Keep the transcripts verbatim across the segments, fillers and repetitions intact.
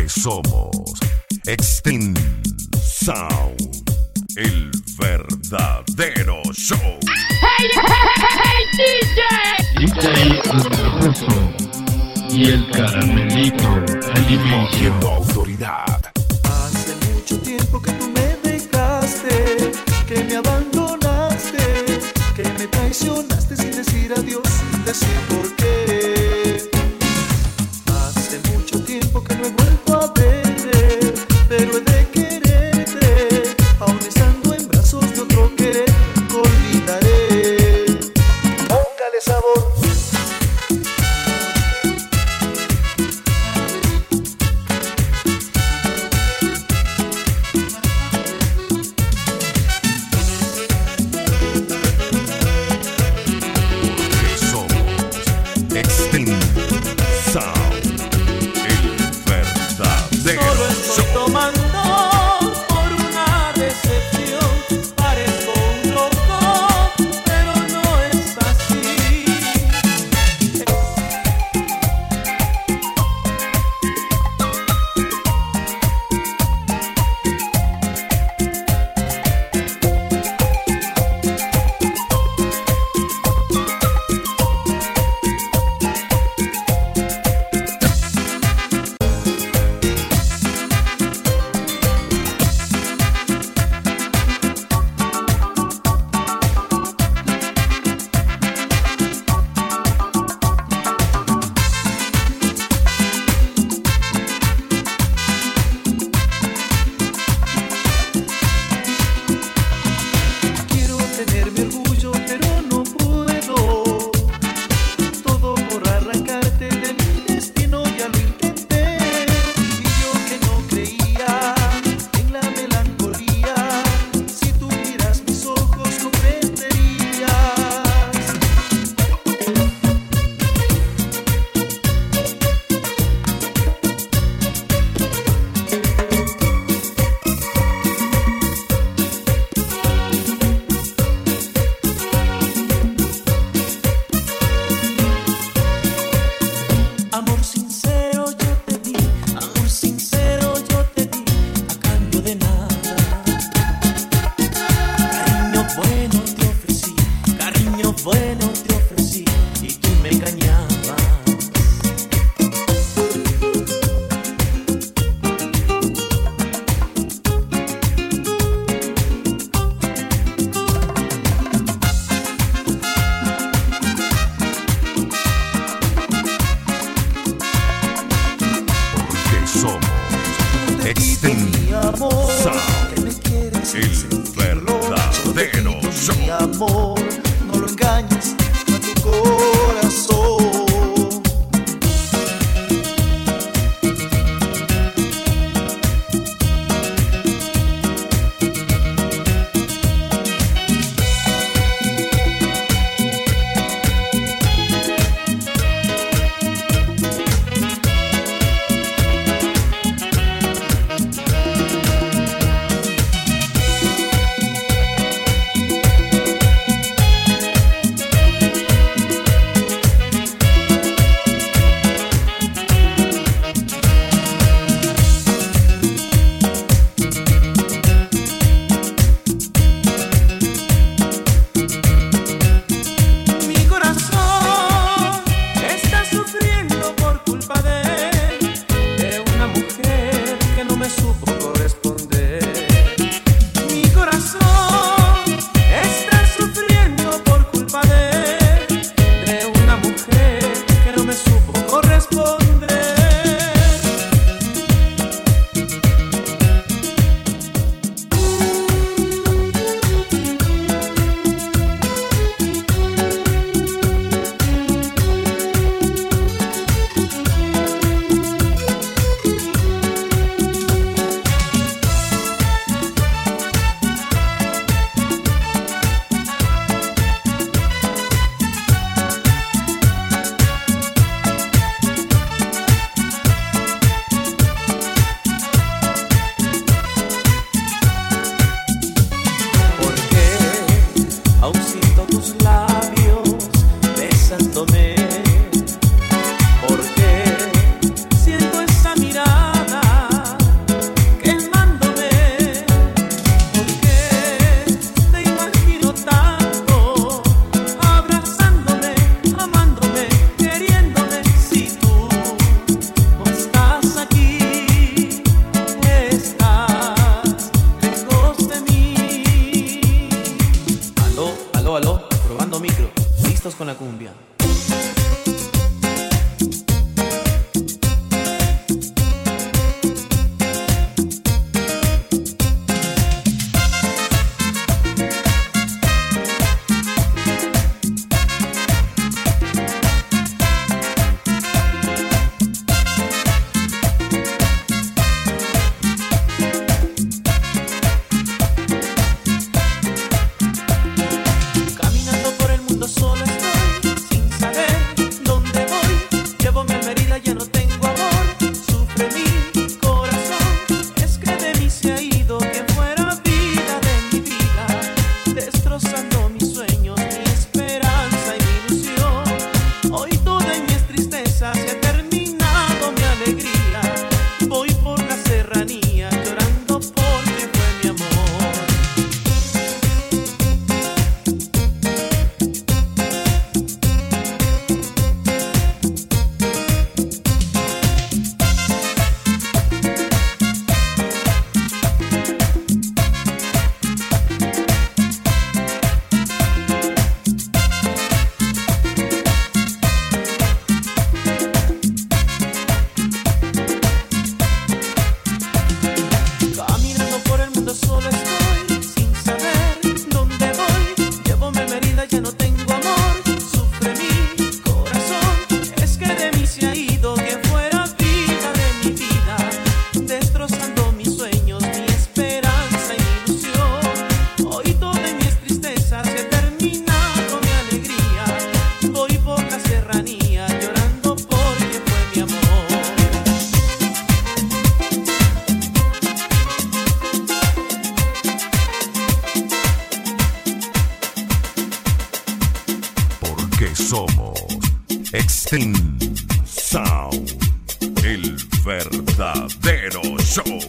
somos Extreme Sound, el verdadero show. ¡Hey, hey, hey, D J El Ruso y el Caramelito Alimencio. Autoridad. Hace mucho tiempo que tú me dejaste, que me abandonaste, que me traicionaste sin decir adiós, sin decir por qué. Hace mucho tiempo que no he vuelto a verte, pero he de quererte, aún estando en brazos de otro querer, nunca olvidaré. Póngale sabor. Solo estoy tomando por una decepción. Parezco un loco, pero no es así. Quiero tener mi orgullo, pero no puedo. Todo por arrancarte de mi destino, ya lo intenté. Y yo que no creía en la melancolía, si tú miras mis ojos comprenderías. Amor sincero yo te di, amor sincero yo te di, a cambio de nada. Cariño bueno te ofrecí, cariño bueno te ofrecí, y tú me engañabas. Que somos Te Extreme digo mi amor, Sound, que me quieres el sentirlo. Yo te verdadero digo show. mi amor, no lo engañes a tu corazón. tristezas se ha terminado mi alegría. Voy por la serranía llorando porque fue mi amor. Caminando por el mundo solo estoy, sin saber dónde voy. Llevo mi herida, ya no tengo amor. Sufre mi corazón, es que de mí se ha ido quien fuera vida de mi vida, destrozando mis sueños, mi esperanza y mi ilusión. Hoy todas mis tristezas se ha terminado mi alegría. Voy por la serranía llorando porque fue mi amor. Porque somos Extreme Sound, el verdadero show.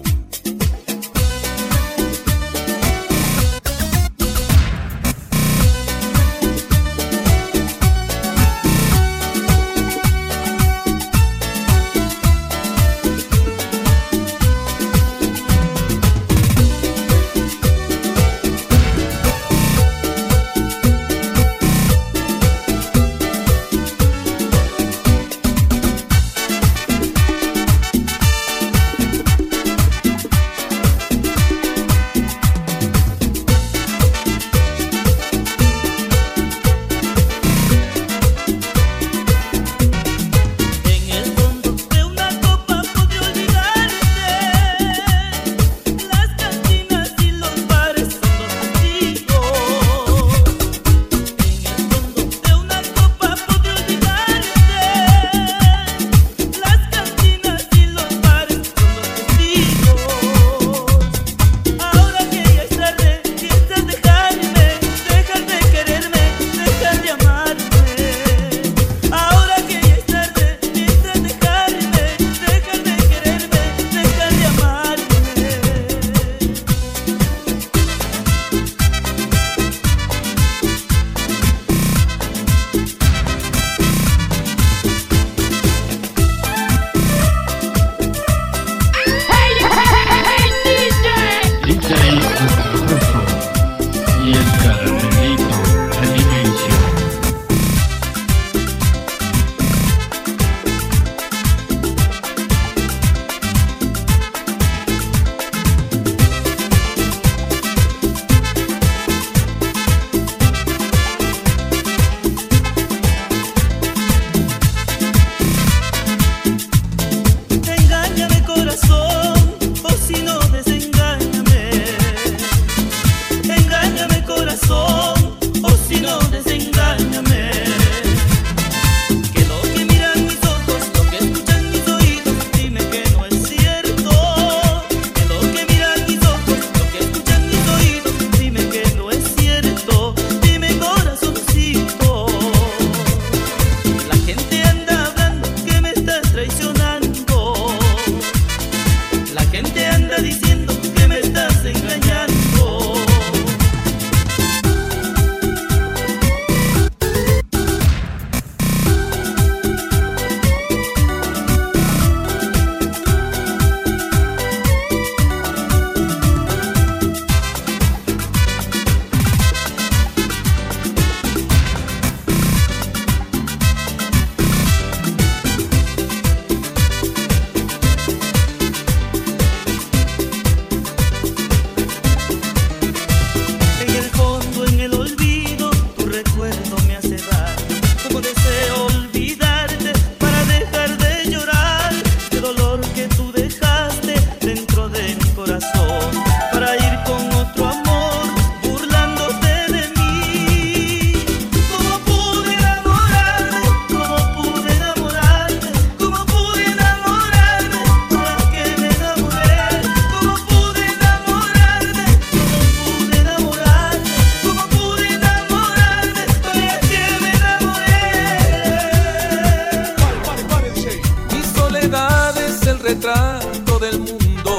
retrato del mundo.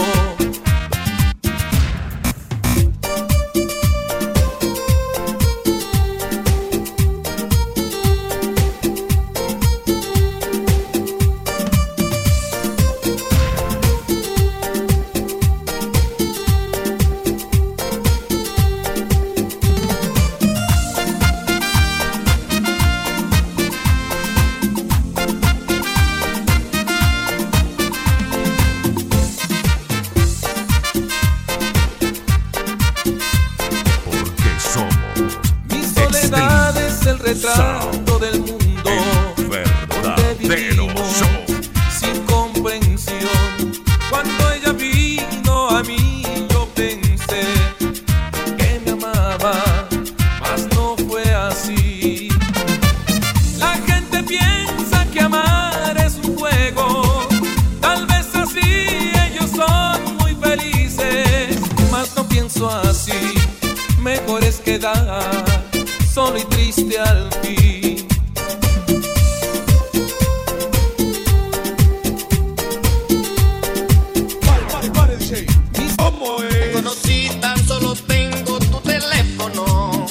Retrato del mundo, el verdadero show. Sin comprensión, cuando ella vino a mí, yo pensé que me amaba, mas no fue así. La gente piensa que amar es un juego, tal vez así ellos son muy felices, mas no pienso así. Mejor es quedar solo y triste al fin. Pare, pare, pare, D J. ¿Cómo es? Te conocí, tan solo tengo tu teléfono.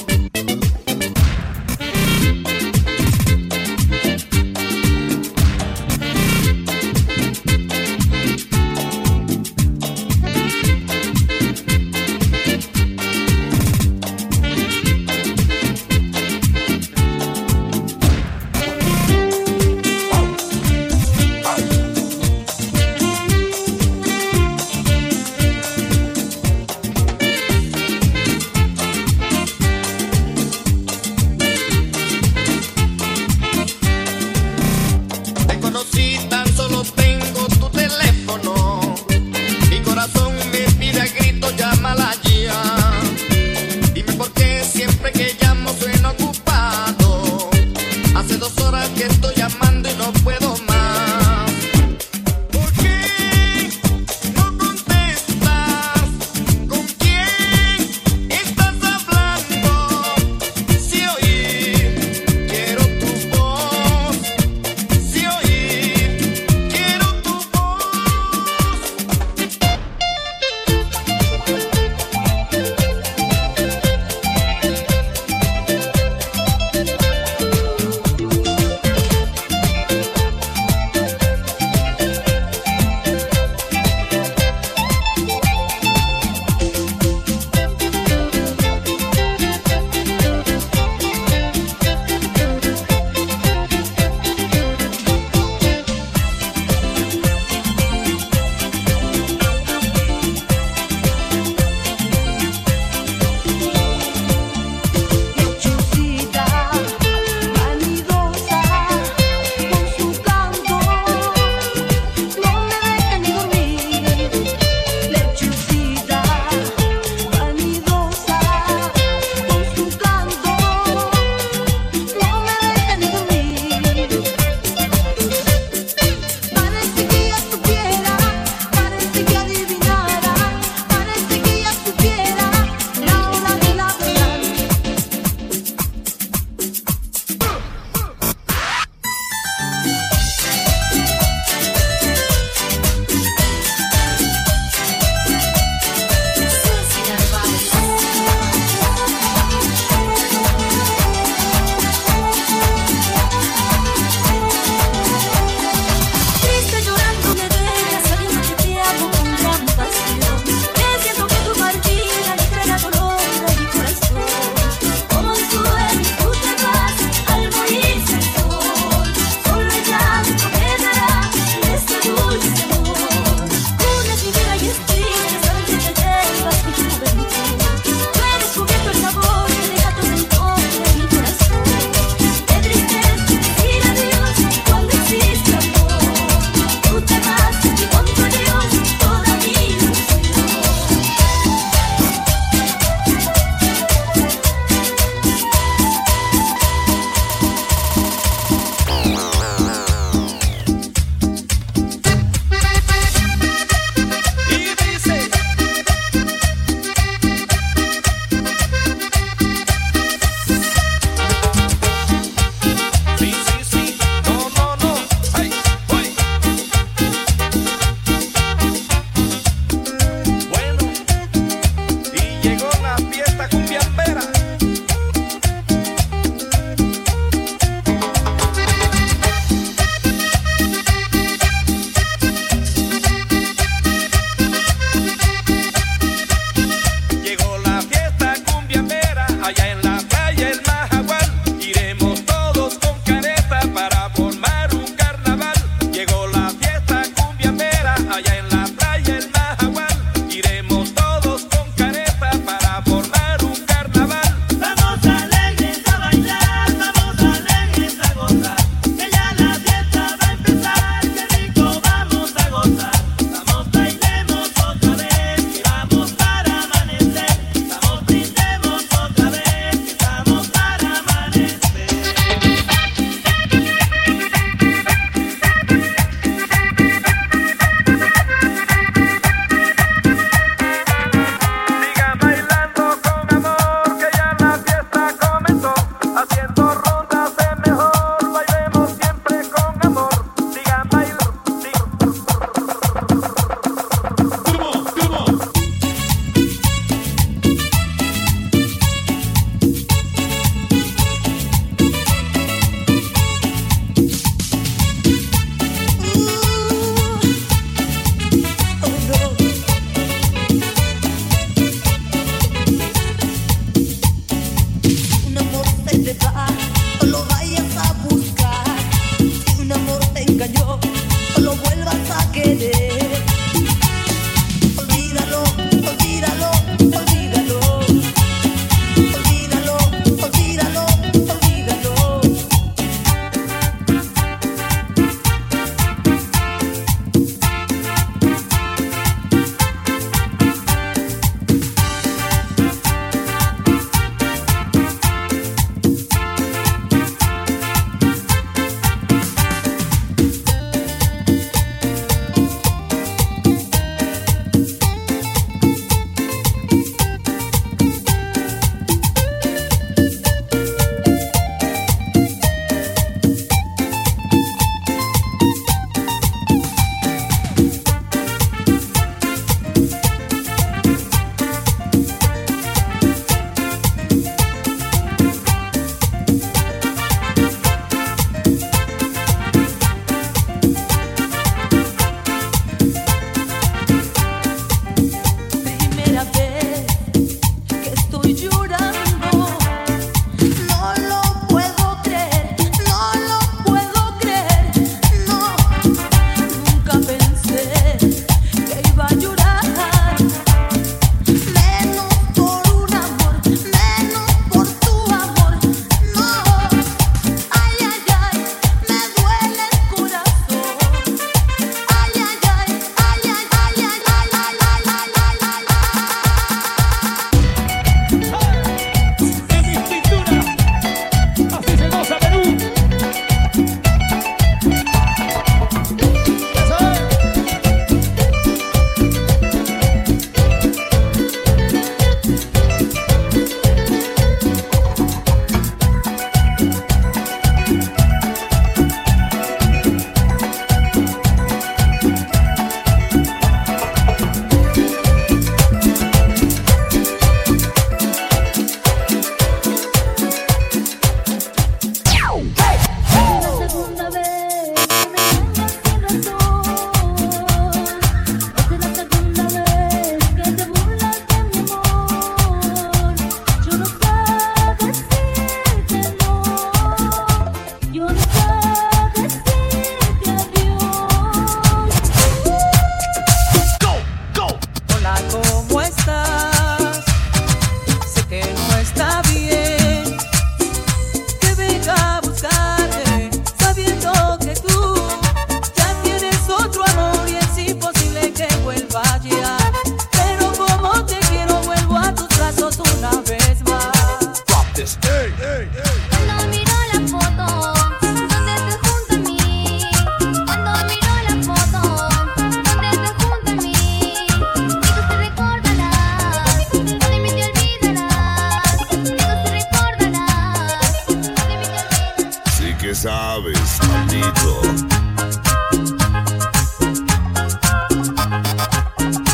vaya. Pero como te quiero, vuelvo a tus brazos una vez más. Drop this. Hey, hey, hey. Cuando miro la foto donde estés junto a mí, cuando miro la foto donde estés junto a mí, digo te recordarás, no de mí te olvidarás, digo te recordarás, no de mí te olvidarás. Sí que sabes, maldito.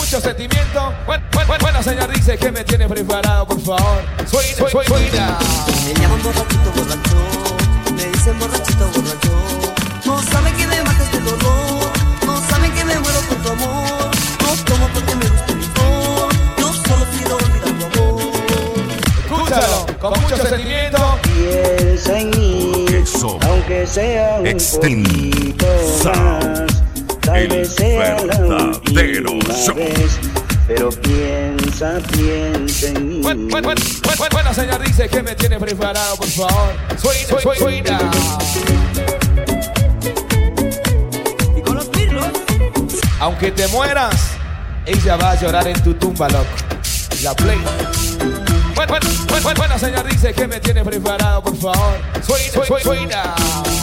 mucho sentimiento. Bueno, bueno, bueno, señor, dice que me tiene preparado, por favor. Suena, suena, suena. Me llaman borrachito, borracho. Me dicen borrachito, borracho. No saben que me mata este dolor. No saben que me muero por tu amor. No tomo porque me gusta el licor. Yo solo quiero olvidar tu amor. Escúchalo, con mucho sentimiento. Piensa en mí, aunque sea un poquito más. Tal vez sea la última vez, pero piensa, piensa en mí. Bueno, bueno, bueno, bueno, bueno, señor, dice que me tiene preparado, por favor. Suena, suena, suena. Y con los pirlos. Aunque te mueras, ella va a llorar en tu tumba, loco. La play. Bueno, bueno, bueno, bueno, señor, dice que me tiene preparado, por favor. Suena, suena, suena.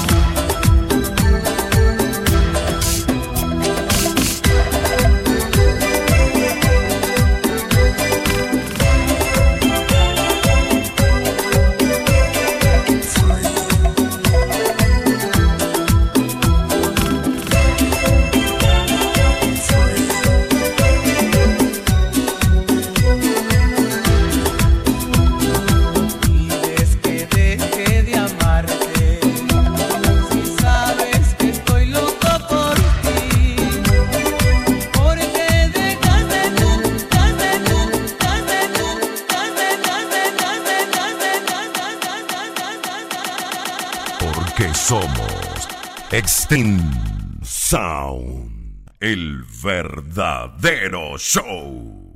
Que somos Extreme Sound, el verdadero show.